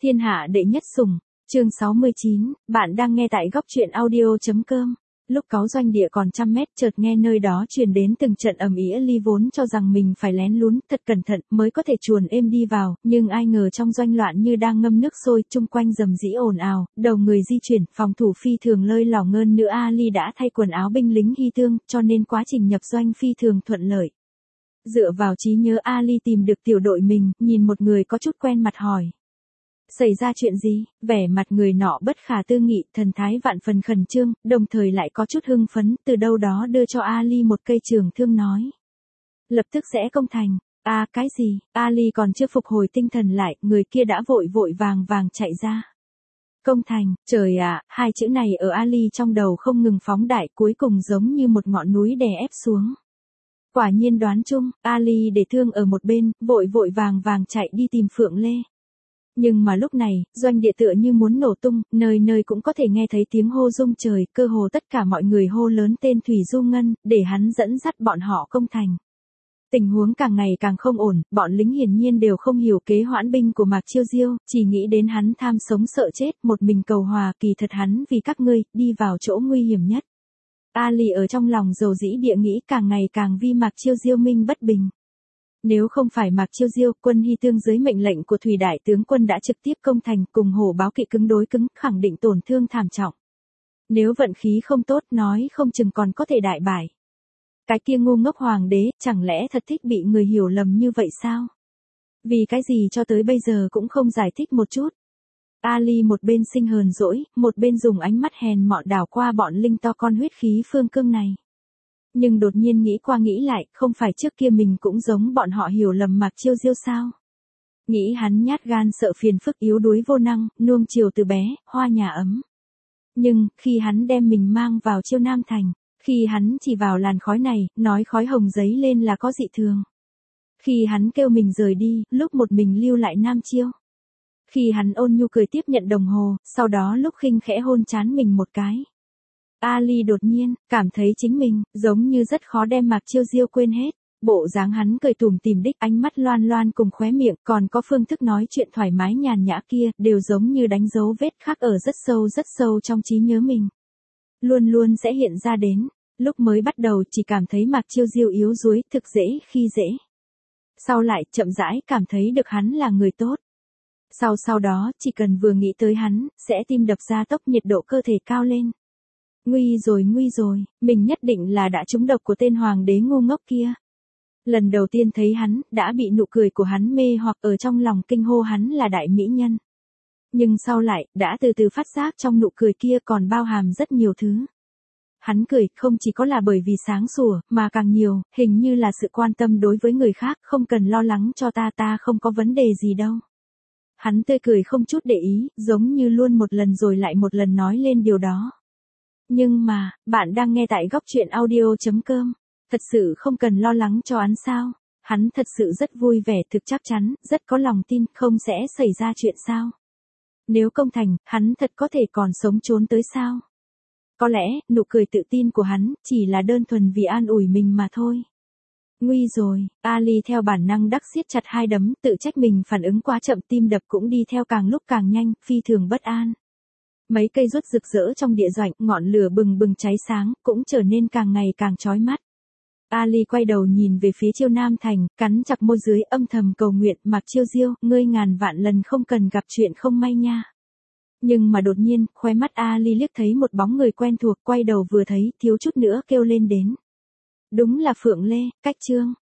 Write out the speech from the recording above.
Thiên hạ đệ nhất sủng, chương 69, bạn đang nghe tại góc truyện audio.com. Lúc cáu doanh địa còn trăm mét chợt nghe nơi đó truyền đến từng trận ầm ĩ ly vốn cho rằng mình phải lén lún thật cẩn thận mới có thể chuồn êm đi vào, nhưng ai ngờ trong doanh loạn như đang ngâm nước sôi, chung quanh rầm rĩ ồn ào, đầu người di chuyển, phòng thủ phi thường lơi lỏng ngơn nữa Ali đã thay quần áo binh lính hy tương, cho nên quá trình nhập doanh phi thường thuận lợi. Dựa vào trí nhớ Ali tìm được tiểu đội mình, nhìn một người có chút quen mặt hỏi. Xảy ra chuyện gì? Vẻ mặt người nọ bất khả tư nghị, thần thái vạn phần khẩn trương, đồng thời lại có chút hưng phấn, từ đâu đó đưa cho Ali một cây trường thương nói. Lập tức sẽ công thành. À cái gì? Ali còn chưa phục hồi tinh thần lại, người kia đã vội vội vàng vàng chạy ra. Công thành, trời ạ, hai chữ này ở Ali trong đầu không ngừng phóng đại, cuối cùng giống như một ngọn núi đè ép xuống. Quả nhiên đoán chung, Ali để thương ở một bên, vội vội vàng vàng chạy đi tìm Phượng Lê. Nhưng mà lúc này, doanh địa tựa như muốn nổ tung, nơi nơi cũng có thể nghe thấy tiếng hô rung trời, cơ hồ tất cả mọi người hô lớn tên Thủy Du Ngân, để hắn dẫn dắt bọn họ công thành. Tình huống càng ngày càng không ổn, bọn lính hiển nhiên đều không hiểu kế hoãn binh của Mạc Chiêu Diêu, chỉ nghĩ đến hắn tham sống sợ chết, một mình cầu hòa, kỳ thật hắn vì các ngươi, đi vào chỗ nguy hiểm nhất. Ali ở trong lòng dầu dĩ địa nghĩ càng ngày càng vi Mạc Chiêu Diêu minh bất bình. Nếu không phải Mạc Chiêu Diêu, quân Hy Tương dưới mệnh lệnh của Thủy đại tướng quân đã trực tiếp công thành, cùng Hổ Báo Kỵ cứng đối cứng, khẳng định tổn thương thảm trọng. Nếu vận khí không tốt, nói không chừng còn có thể đại bại. Cái kia ngu ngốc hoàng đế, chẳng lẽ thật thích bị người hiểu lầm như vậy sao? Vì cái gì cho tới bây giờ cũng không giải thích một chút. Ali một bên sinh hờn dỗi, một bên dùng ánh mắt hèn mọn đảo qua bọn linh to con huyết khí phương cương này. Nhưng đột nhiên nghĩ qua nghĩ lại, không phải trước kia mình cũng giống bọn họ hiểu lầm Mạc Chiêu Diêu sao? Nghĩ hắn nhát gan sợ phiền phức yếu đuối vô năng, nuông chiều từ bé, hoa nhà ấm. Nhưng, khi hắn đem mình mang vào Chiêu Nam Thành, khi hắn chỉ vào làn khói này, nói khói hồng giấy lên là có dị thường. Khi hắn kêu mình rời đi, lúc một mình lưu lại Nam Chiêu. Khi hắn ôn nhu cười tiếp nhận đồng hồ, sau đó lúc khinh khẽ hôn trán mình một cái. Ali đột nhiên, cảm thấy chính mình, giống như rất khó đem Mạc Chiêu Diêu quên hết. Bộ dáng hắn cười tủm tỉm đích, ánh mắt loan loan cùng khóe miệng, còn có phương thức nói chuyện thoải mái nhàn nhã kia, đều giống như đánh dấu vết khắc ở rất sâu trong trí nhớ mình. Luôn luôn sẽ hiện ra đến, lúc mới bắt đầu chỉ cảm thấy Mạc Chiêu Diêu yếu đuối, thực dễ khi dễ. Sau lại, chậm rãi cảm thấy được hắn là người tốt. Sau đó, chỉ cần vừa nghĩ tới hắn, sẽ tim đập ra tốc, nhiệt độ cơ thể cao lên. Nguy rồi, mình nhất định là đã trúng độc của tên hoàng đế ngu ngốc kia. Lần đầu tiên thấy hắn, đã bị nụ cười của hắn mê hoặc ở trong lòng kinh hô hắn là đại mỹ nhân. Nhưng sau lại, đã từ từ phát giác trong nụ cười kia còn bao hàm rất nhiều thứ. Hắn cười không chỉ có là bởi vì sáng sủa, mà càng nhiều, hình như là sự quan tâm đối với người khác, không cần lo lắng cho ta không có vấn đề gì đâu. Hắn tươi cười không chút để ý, giống như luôn một lần rồi lại một lần nói lên điều đó. Nhưng mà, bạn đang nghe tại góc truyện audio.com. Thật sự không cần lo lắng cho hắn sao? Hắn thật sự rất vui vẻ, thực chắc chắn, rất có lòng tin, không sẽ xảy ra chuyện sao? Nếu công thành, hắn thật có thể còn sống trốn tới sao? Có lẽ, nụ cười tự tin của hắn, chỉ là đơn thuần vì an ủi mình mà thôi. Nguy rồi, Ali theo bản năng đắc siết chặt hai đấm, tự trách mình phản ứng quá chậm, tim đập cũng đi theo càng lúc càng nhanh, phi thường bất an. Mấy cây rút rực rỡ trong địa doanh, ngọn lửa bừng bừng cháy sáng, cũng trở nên càng ngày càng chói mắt. Ali quay đầu nhìn về phía Chiêu Nam Thành, cắn chặt môi dưới, âm thầm cầu nguyện, Mạc Chiêu Diêu, ngươi ngàn vạn lần không cần gặp chuyện không may nha. Nhưng mà đột nhiên, khóe mắt Ali liếc thấy một bóng người quen thuộc, quay đầu vừa thấy, thiếu chút nữa kêu lên đến. Đúng là Phượng Lê, Cách Trương.